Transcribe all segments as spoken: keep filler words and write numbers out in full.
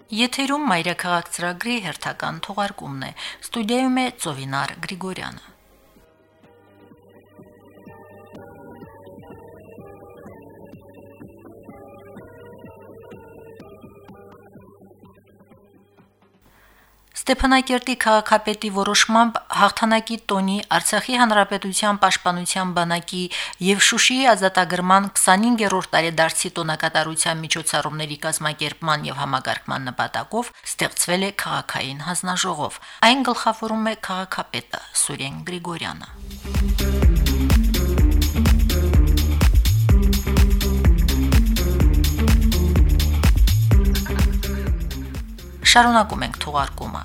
Եթերում մայրաքաղաք ծրագրի հերթական թողարկումն է, ստուդիայում է Ծովինար Գրիգորյանը։ Ստեփանակերտի քաղաքապետի որոշմամբ հաղթանակի տոնի Արցախի հանրապետության պաշտպանության բանակի եւ Շուշիի ազատագրման քսանհինգերորդ տարեդարձի տոնակատարության միջոցառումների կազմակերպման եւ համագարկման նպատակով ստեղծվել է քաղաքային հանձնաժողով։ Այն գլխավորում է քաղաքապետը Սուրեն Գրիգորյանը։ Շարունակում ենք թողարկումը։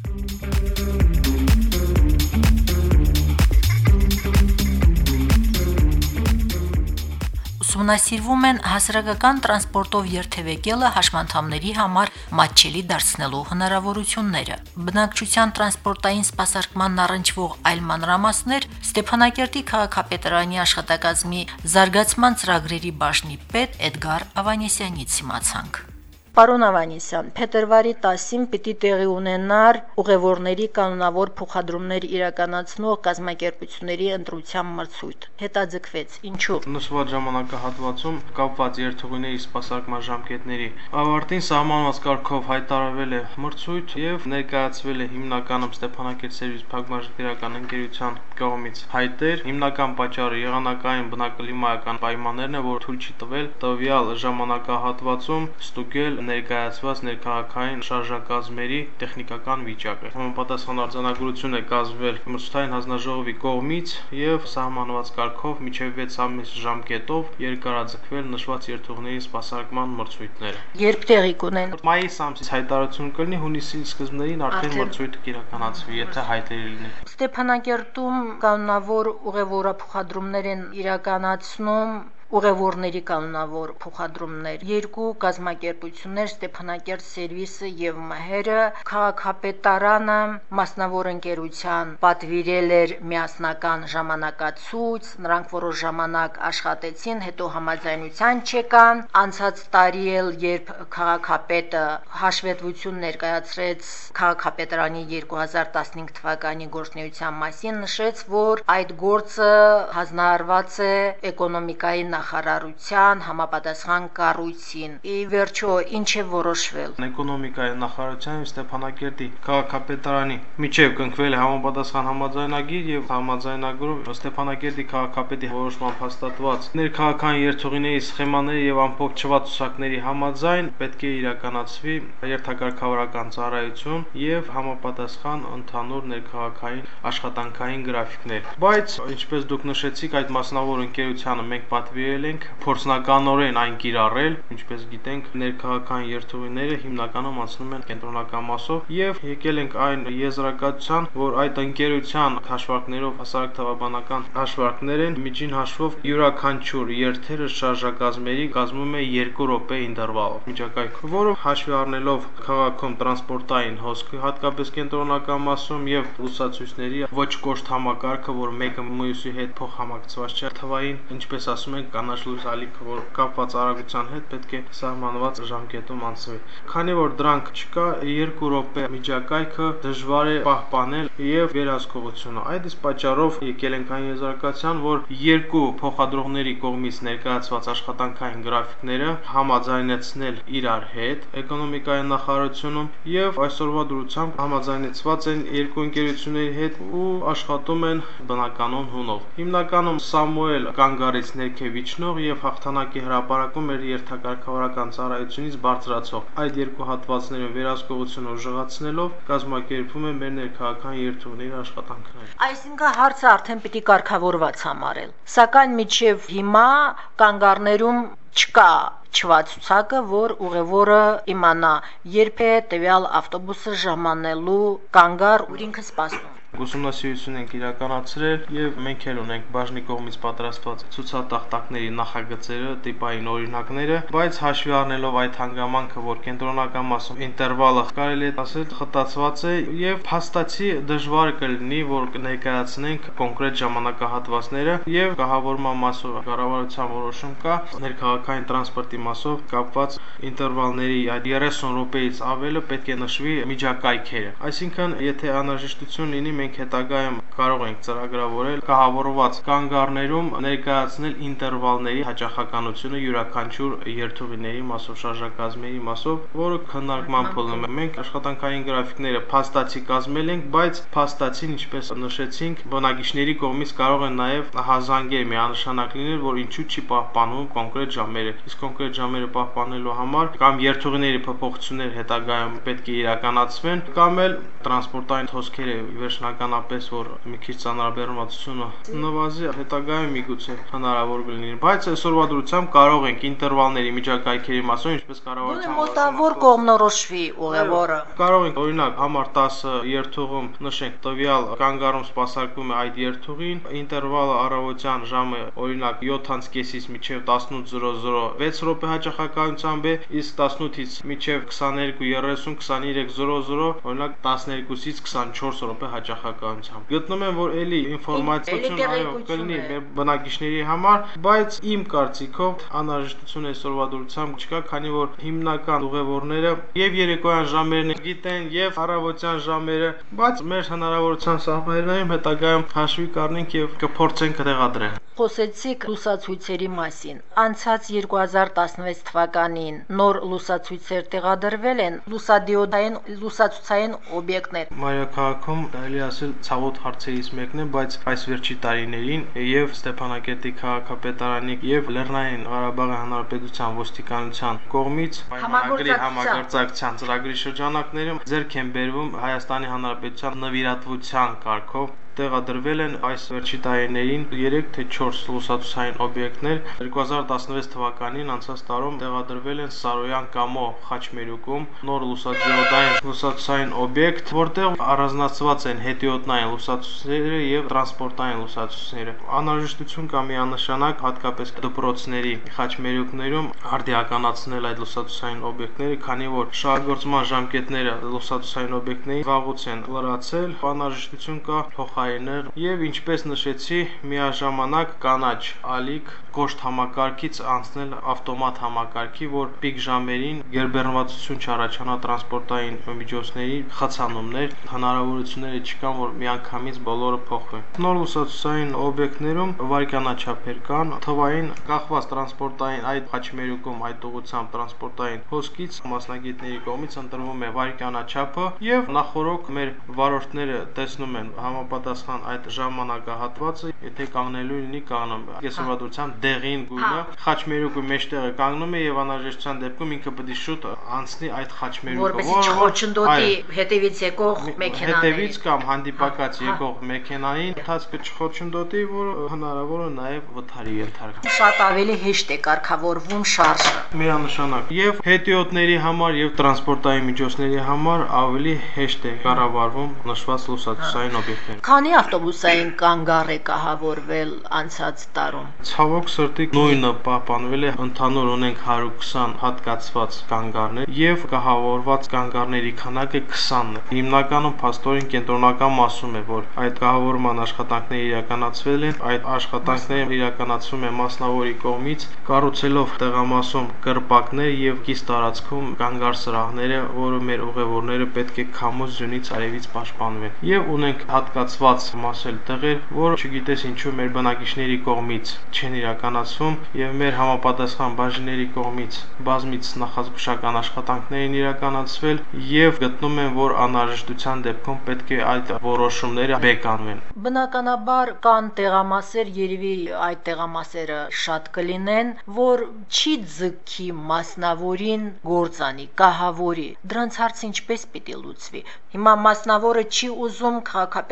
Ուսումնասիրվում են հասարակական տրանսպորտով երթևեկելը հաշմանդամների համար մատչելի դարձնելու հնարավորությունները։ Բնակչության տրանսպորտային սպասարկման առնչվող այլ մանրամասներ Ստեփանակերտի քաղաքապետարանի աշխատակազմի զարգացման ծրագրերի բաժնի պետ Էդգար Ավանեսյանից իմացանք։ Պարոն Ավանեսյան, փետրվարի տասին պիտի տեղի ունենար ուղևորների կանոնավոր փոխադրումներ իրականացնող կազմակերպությունների ընտրության մրցույթ։ Հետաձգվեց։ Ինչու՞։ Նշված ժամանակահատվածում կապված երթուղիների սպասարկման ժամկետների ավարտին սահմանված կարգով հայտարարվել է մրցույթ եւ ներկայացվել է հիմնականում Ստեփանակերտ սերվիս փակbaşքերական ընկերության կողմից հայտեր։ Հիմնական պատճառը եղանակային բնակլիմայական պայմաններն է, որ թույլ չի տվել տվյալ ժամանակահատվածում ստուգել ներկայացված ներքաղաքային շարժակազմերի տեխնիկական վիճակը։ Համապատասխան արձանագրություն է կազմվել մրցութային հանձնաժողովի կողմից եւ սահմանված կարգով մինչեւ վեց ամիս ժամկետով երկարաձգվել նշված երթուղիների սպասարկման մրցույթները։ Երբ տեղի կունեն։ Մայիս ամսից հայտարարություն կլինի, հունիսի սկզբներին արդեն մրցույթը կիրականացվի, եթե հայտերի լինի։ Ստեփանակերտում կանոնավոր ուղևորափոխադրումներ են իրականացնում ուղևորների կանոնավոր փոխադրումներ։ Երկու կազմակերպություններ Ստեփանակերտ սերվիսը եւ Մհերը քաղաքապետարանը մասնավոր ընկերության պատվիրել էր միասնական ժամանակացույց, նրանք որոշ ժամանակ աշխատեցին, հետո համաձայնության չեկան։ Անցած տարի էլ երբ քաղաքապետը հաշվետվություն ներկայացրեց քաղաքապետարանի երկու հազար տասնհինգ թվականի գործունեության մասին, նշեց, որ այդ գործը հանձնարարված է էկոնոմիկայի նախարարության համապատասխան կառույցին։ Ի վերջո ինչ է որոշվել։ Էկոնոմիկայի նախարարության Ստեփանակերտի քաղաքապետարանի միջև կնքվել է համապատասխան համաձայնագիր եւ համաձայնագրում Ստեփանակերտի քաղաքապետի որոշմամբ հաստատված ներքաղաքային երթուղիների սխեմաների եւ ամփոփչված ցուցակների համաձայն պետք է իրականացվի երթակարգավորական ծառայություն եւ համապատասխան ընդհանուր ներքաղաքային աշխատանքային գրաֆիկներ։ Բայց ինչպես դուք նշեցիք, այդ մասնավոր ընկերությանը մենք պատվիրել ենք փորձնականորեն այն կիրառել, ինչպես գիտենք, ներքաղաքային երթուղիները հիմնականում անցնում են կենտրոնական մասով եւ եկել ենք այն եզրակացության, որ այդ ընկերության հաշվարկներով հասարակ թվաբանական հաշվարկներ են, միջին հաշվով յուրաքանչյուր երթերը շարժակազմերի կազմում է երկու րոպե ինտերվալով միջակայքում, որը հաշվի առնելով քաղաքում տրանսպորտային հոսքը, հատկապես կենտրոնական մասում եւ լուսացույցների ոչ կոշտ համակարգը, որ մեկը մյուսի հետ փոխհամակցված չէ, թվային, ինչպես ասում են, կանաչ լույս ալիքը, որ կապված արագության հետ պետք է սահմանված ժամկետում անցվի։ Քանի որ դրանք չկա, երկու րոպե միջակայքը դժվար է պահպանել եւ վերահսկողությունը։ Այդ իսկ պատճառով եկել ենք այն եզրակացության, որ երկու փոխադրողների կողմից ներկայացված աշխատանքային գրաֆիկները համաձայնեցնել իրար հետ էկոնոմիկայի նախարարությունում եւ այսօրվա դրությամբ համաձայնեցված են երկու ընկերությունների հետ ու աշխատում են բնականon հունով։ Հիմնականում Սամուել Կանգարից ներքև իջնող եւ հաղթանակի հրապարակում էր երթակարգավորական ծառայությունից բարձրացող։ Այդ երկու հատվածներում վերահսկողությունը ուժեղացնելով կազմակերպվում է մեր ներքաղաքային երթուղիների աշխատանքները։ Այսինքն հարցը արդեն պիտի կարգավորված համարել։ Սակայն մինչև հիմա կանգառներում չկա չվացուցակը, որ ուղևորը իմանա, երբ է տվյալ ավտոբուսը ժամանելու կանգառ, ուր ինքը սպասում։ ուսումնասիրություն ենք իրականացրել եւ մենք էլ ունենք բաժնի կողմից պատրաստված ցուցատախտակների նախագծերը, տիպային օրինակները, բայց հաշվի առնելով այդ հանգամանքը, որ կենտրոնական մասում ինտերվալը կարելի է ասել խտացված է եւ փաստացի դժվար կլինի, որ ներկայացնենք կոնկրետ ժամանակահատվածները եւ կահավորման մասով կառավարության որոշում կա ներքաղաքային տրանսպորտի մասով կապված ինտերվալների այդ երեսուն րոպեից ավելը պետք է նշվի միջակայքերը։ Այսինքն, եթե անհրաժեշտություն լինի, մենք հետագայում կարող ենք ծրագրավորել կահավորված կանգառներում ներկայացնել ինտերվալների հաճախականությունը յուրաքանչյուր երթուղիների մասով, շարժակազմերի մասով, որը քննարկման փուլում է։ Մենք աշխատանքային գրաֆիկները փաստացի կազմել ենք, բայց փաստացին, ինչպես նշեցինք, բնակիչների կողմից կարող են նաև հազանգեր միանշանակ լինել, որ ինչու չի պահպանվում կոնկրետ ժամերը։ Իսկ կոնկրետ ժամերը պահպանելու համար կամ երթուղիների փոփոխություններ հետագայում պետք է իրականացվեն, կամ էլ տրանսպորտային հոսքերը վերջնականապես, որ մի քիչ ծանրաբեռնվածությունը նվազի, հետագայում միգուցե հնարավոր կլինի, բայց այսօրվա դրությամբ կարող ենք ինտերվալների միջակայքերի մասով, ինչպես կառավարության մոտավոր կողմնորոշվի ուղևորը։ Կարող ենք օրինակ համար տասը երթուղում նշենք տվյալ կանգառում սպասարկվում է այդ երթուղին, ինտերվալը առավոտյան ժամը օրինակ յոթից մինչև տասնութ վեց րոպե հաճախականությամբ է, իսկ տասնութից մինչև քսաներկու երեսուն քսաներեք օրինակ տասներկուից քսանչորս րոպե հաճախականությամբ։ Գտնում եմ, որ էլի ինֆորմացիություն այո կլինի մեր բնակիչների համար, բայց իմ կարծիքով անհրաժեշտություն այսօրվա դրությամբ չկա, քանի որ հիմնական ուղևորները եւ երեկոյան ժամերն գիտեն եւ առավոտյան ժամերը, բայց մեր հնարավորության սահմաններում հետագայում հաշվի կառնենք եւ կփորձենք տեղադրել։ Խոսեցիք լուսացույցերի մասին։ Անցած երկու հազար տասնվեց թվականին նոր լուսացույցեր տեղադրվել են, լուսադիոդային լուսացուցային օբյեկտներ։ Մայրաքաղաքում կարելի ասել ցավոտ հարցերից մեկն է, բայց այս վերջի տարիներին եւ Ստեփանակերտի քաղաքապետարանի եւ Լեռնային Ղարաբաղի Հանրապետության ոստիկանության կողմից պայմանագրի համագործակցության ծրագրի շրջանակներում ձեռք են բերվում Հայաստանի Հանրապետության նվիրատվության կարգով տեղադրվել են այս վերջի տարիներին երեք թե չորս լուսացուցային օբյեկտներ։ երկու հազար տասնվեց թվականին անցած տարում տեղադրվել են Սարոյան Կամո Խաչմերուկում նոր լուսադիոդային լուսացուցային օբյեկտ, որտեղ առանձնացված են հետիոտնային լուսացուցները եւ տրանսպորտային լուսացուցները։ Անհրաժեշտություն կա միանշանակ հատկապես դպրոցների Խաչմերուկներում արդիականացնել այդ լուսացուցային օբյեկտները, քանի որ շահագործման ժամկետները լուսացուցային օբյեկտների վաղուց են լրացել, անհրաժեշտություն կա փոխարինել եւ ինչպես նշեցի, միաժամանակ կանաչ ալիք կոշտ համակարգից անցնել ավտոմատ համակարգի, որ պիկ ժամերին գերբեռնվածություն չառաջանա տրանսպորտային միջոցների խցանումներ, հնարավորությունները չկան, որ միանգամից բոլորը փոխվեն։ Նոր լուսացուցային օբյեկտներում վայրկյանաչափեր կան, թվային կախված տրանսպորտային այդ Խաչմերուկում այդ ուղղությամբ տրանսպորտային հոսքից մասնագետների կողմից ընտրվում է վայրկյանաչափը եւ նախորոք մեր վարորդները տեսնում են համապատասխան այդ ժամանակահատվածը, եթե կանգնելու լինի կանգնում։ Կեսովադրությամբ դեղին գույնը Խաչմերուկի մեջտեղը կանգնում է եւ անհրաժեշտության դեպքում ինքը պետք է շուտ անցնի այդ Խաչմերուկը, որպեսզի չխոչընդոտի հետևից եկող մեքենաներին, հետևից կամ հանդիպակաց եկող մեքենային ընթացքը չխոչընդոտի, որ հնարավոր է նաեւ վթարի ենթարկվի։ Շատ ավելի հեշտ է կարգավորվում շարժը։ Միանշանակ եւ հետիոտների համար եւ տրանսպորտային միջոցների համար ավելի հեշտ է կառավարվում նշված լուսացուցային օբյեկտները։ Քանի ավտոբուսային կանգառ է կահավորվել անցած տարում։ Ցավոք սրտի նույնը պահպանվել է, ընդհանուր ունենք հարյուր քսան հատկացված կանգառներ եւ կահավորված կանգառների քանակը քսանն է։ Հիմնականում փաստորեն կենտրոնական մասում է, որ այդ կահավորման աշխատանքները իրականացվել են, այդ աշխատանքները իրականացվում է մասնավորի կողմից, կառուցելով տեղամասում կրպակներ եւ կից տարածքում կանգառ սրահները, որը մեր ուղևորները պետք է քամուց ձյունից արևից պաշտպանվեն։ Եվ ունենք հատկացված մասել տեղեր, որ չգիտես ինչու մեր բնակիչների կողմից չեն իրականացվում եւ մեր համապատասխան բաժինների կողմից բազմից նախազգուշական աշխատանքներ են իրականացվել եւ գտնում են, որ անհրաժեշտության դեպքում պետք է այդ որոշումները բեկանվեն։ Բնականաբար կան տեղամասեր, երևի այդ տեղամասերը շատ կլինեն, որ չի ձգքի մասնավորին գործանի, կահավորի։ Դրանց հարցը ինչպես պիտի լուծվի։ Հիմա մասնավորը չի ուզում, քաղաքապետարանն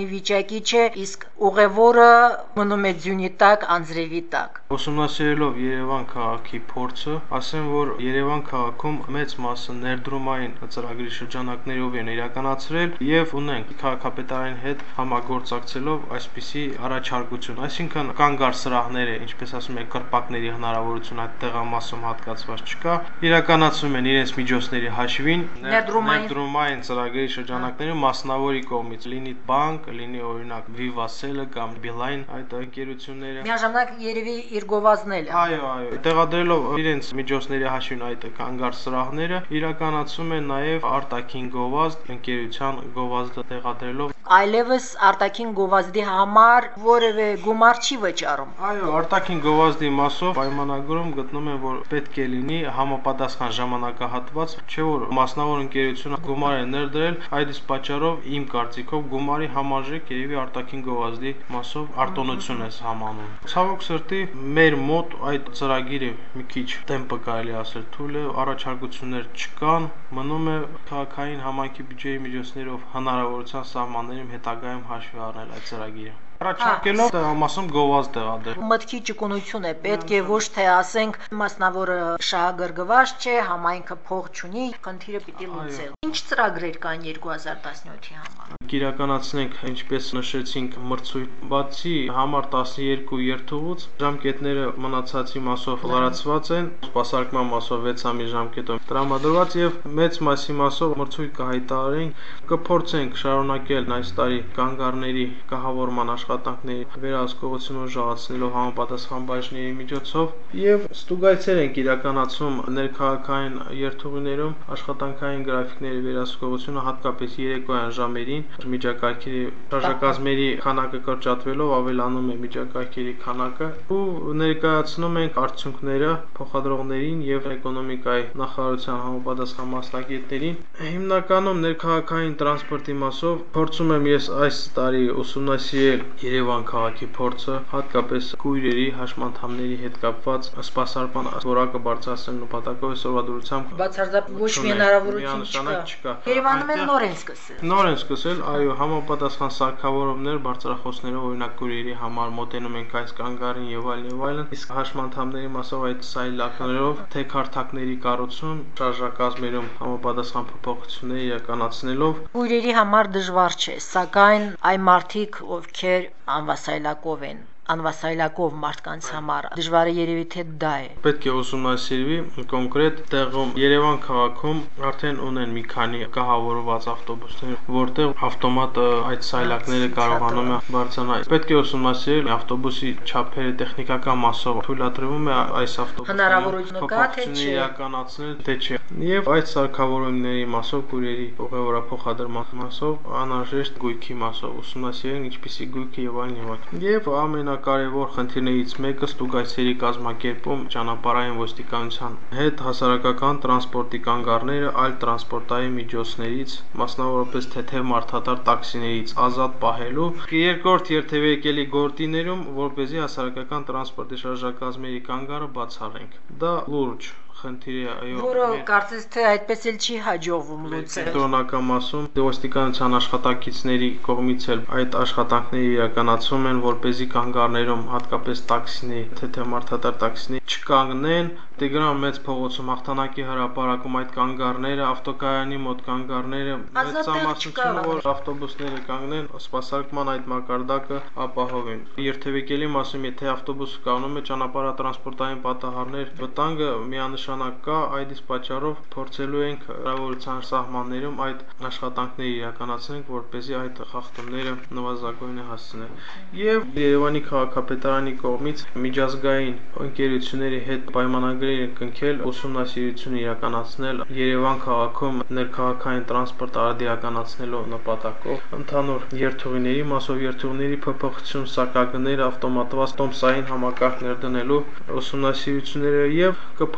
բանի վիճակի չէ, իսկ ուղևորը մնում է ձյունի տակ, անձրևի տակ։ Ուսումնասիրելով Երևան քաղաքի փորձը, ասեմ, որ Երևան քաղաքում մեծ մասը ներդրումային ծրագրի շրջանակներով են իրականացրել եւ ունենք քաղաքապետարանի հետ համագործակցելով այսպիսի առաջարկություն, այսինքն կանգար սրահները, ինչպես ասում եք, կրպակների հնարավորություն այդ տեղամասում հատկացված չկա, իրականացում են իրենց միջոցների հաշվին ներդրումային ծրագրի շրջանակներում մասնավորի կողմից, լինի բանկ, լինի օրինակ Viva-Cell կամ Beeline այդ ընկերությունները։ Միաժամանակ երևի իր գովազդնել։ Այո, այո, տեղադրելով իրենց միջոցների հաշվին այդ կանգար սրահները, իրականացում են նաև արտաքին գովազդ, ընկերության գովազդը տեղադրելով այլևս արտաքին գովազդի համար որևէ գումար չի վճարում։ Այո, արտաքին գովազդի մասով պայմանագրում գտնում են, որ պետք է լինի համապատասխան ժամանակահատված, չէ՞ որ մասնավոր ընկերությունը գումար է ներդրել, այդ իսկ պատճառով իմ կարծիքով գումարի համարժեք երևի արտաքին գովազդի մասով արտոնություն է համանում։ Ցավոք սրտի մեր մոտ այդ ծրագիրը մի քիչ տեմպը կարելի ասել թույլ է, առաջարկություններ չկան, մնում է քաղաքային համայնքի բյուջեի միջոցներով հնարավորության սահմաններում հետագայում հաշվի առնել այդ ծրագիրը։ Առաջարկելով տեղամասում գովազդ տեղադրել։ Մտքի ճկունություն է, պետք է ոչ թե ասենք մասնավորը շահագրգռված չէ, համայնքը փող չունի, խնդիրը պիտի լուծել։ Ինչ ծրագրեր կան երկու հազար տասնյոթի համար։ Կիրականացնենք, ինչպես նշեցինք, մրցույթ բացի համար տասնյոթ երթուղուց, ժամկետները մնացածի մասով լարացված են, սպասարկման մասով վեց ամիս ժամկետով տրամադրված եւ մեծ մասի մասով մրցույթ կհայտարարենք, կփորձենք շարունակել այս տարի կանգառների կահավորման աշխատանքների վերահսկողությունը ուժեղացնելով համապատասխան բաժների միջոցով եւ ստուգայցեր ենք իրականացում ներքաղաքային երթուղիներում աշխատանքային գրաֆիկների վերահսկողությունը հատկապես երեկոյան ժամերին միջակայքերի շարժակազմերի քանակը կրճատվելով ավելանում է միջակայքերի քանակը ու ներկայացնում ենք արդյունքները փոխադրողներին եւ էկոնոմիկայի նախարարության համապատասխան մասնագետներին հիմնականում ներքաղաքային տրանսպորտի մասով փորձում եմ ես այս տարի ուսումնասիրել Երևան քաղաքի փորձը, հատկապես քույրերի հաշմանդամների հետ կապված սպասարկման որակը բարձրացնելու նպատակով այսօրվա դրությամբ բացարձակ ոչ մի հնարավորություն չկա։ Երևանում էլ նոր են սկսել։ Նոր են սկսել, այո, համապատասխան սարքավորումներ բարձրախոսներով օրինակ քույրերի համար մոտենում ենք այս կանգառին եւ այլն եւ այլն, իսկ հաշմանդամների մասով այդ սայլակներով թե քարտակների կառուցում, շարժակազմերում համապատասխան փոփոխություններ իրականացնելով քույրերի համար դժվար չէ, սակայն այ մարդիկ ովքեր անվասայլակով են անվասայլակով մարդկանց համար դժվարը երևի թե դա է։ Պետք է ուսումնասիրվի կոնկրետ տեղում Երևան քաղաքում արդեն ունեն մի քանի կահավորված ավտոբուսներ, որտեղ ավտոմատ այդ սայլակները կարողանում է բարձրանալ։ Պետք է ուսումնասիրել ավտոբուսի չափերը տեխնիկական մասով թույլատրվում է այս ավտոբուսը հնարավորությունը կա թե չէ իրականացնել թե չէ։ Եվ այդ սարքավորումների մասով քույրերի ուղևորափոխադրման մասով անհրաժեշտ գույքի մասով ուսումնասիրեն ինչպիսի գույք եւ այլն եւ այլն։ Եվ ամենա կարևոր խնդիրներից մեկը ստուգայցերի կազմակերպում ճանապարհային ոստիկանության հետ հասարակական տրանսպորտի կանգառները այլ տրանսպորտային միջոցներից, մասնավորապես թեթև մարդատար տաքսիներից ազատ պահելու, երկրորդ երթևեկելի գործիներում, որպեսզի հասարակական տրանսպորտի շարժակազմերի կանգառը բացառենք։ Դա լուրջ խնդիր է, այո։ Որը կարծես թե այդպես էլ չի հաջողվում լուծել։ Կենտրոնական մասում ոստիկանության աշխատակիցների կողմից էլ այդ աշխատանքները իրականացվում են, որպեսզի կանգառներում, հատկապես տաքսիների, թեթև մարդատար տաքսիների չկանգնեն, Տիգրան մեծ փողոցում հաղթանակի հրապարակում այդ կանգառները, ավտոկայանի մոտ կանգառները, մեծամասնությունը, որ ավտոբուսները կանգնեն, սպասարկման այդ մակարդակը ապահովեն։ Երթևեկելի մասում, եթե ավտոբուսը կանգնում է, ճանապարհատրանսպորտային պատահարներ, վտանգը միանշանակ կա, այդ իսկ պատճառով փորձելու ենք հնարավորության սահմաններում այդ աշխատանքները իրականացնենք, որպեսզի այդ խախտումները նվազագույնը հասցնել։ Եվ Երևանի քաղաքապետարանի կողմից միջազգային ընկերությունների հետ պայմանագրեր են կնքել ուսումնասիրություն իրականացնել Երևան քաղաքում ներքաղաքային տրանսպորտ արդիականացնելու նպատակով ընդհանուր երթուղիների մասով երթուղիների փոփոխություն, սակագներ, ավտոմատված տոմսային համակարգներ դնելու ուսումնասիրությունները եւ կփորձեմ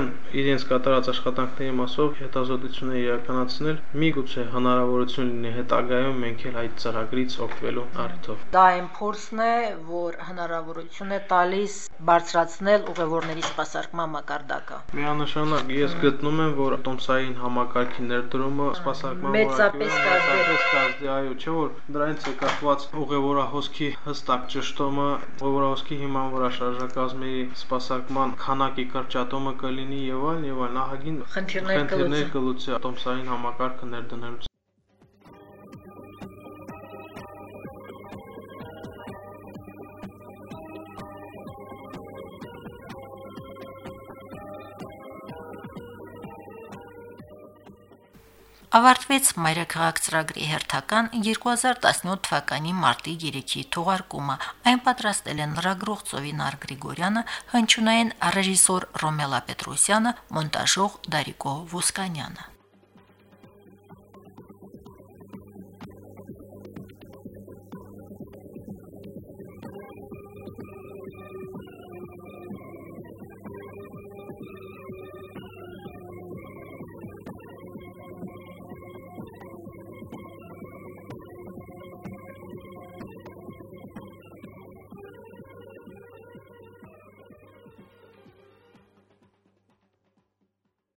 իրենց կատարած աշխատանքների մասով հետազոտություններ իրականացնել, միգուցե հնարավորություն լինի հետագայում մենք էլ այդ ծրագրից օգտվելու առիթով։ Դա այն փորձն է, որ հնարավորություն է տալիս բարձրացնել ուղևորների սպասարկման մակարդակը։ Միանշանակ ես գտնում եմ, որ տոմսային համակարգի ներդրումը սպասարկման մեծապես կազմի, այո, չէ՞ որ դրանից է կախված ուղևորահոսքի հստակ ճշտումը, ուղևորահոսքի հիման վրա շարժակազմերի սպասարկման քանակի կրճատումը կլինի եւ այլն եւ այլն ահագին խնդիրներ կլուծի տոմսային համակարգը ներդնելուց։ Ավարտվեց Մայրաքաղաք ծրագրի հերթական երկու հազար տասնյոթ թվականի մարտի երեքի թողարկումը։ Այն պատրաստել են լրագրող Ծովինար Գրիգորյանը, հնչյունային ռեժիսոր Ռոմելա Պետրոսյանը, մոնտաժող Դարիկո Ոսկանյանը։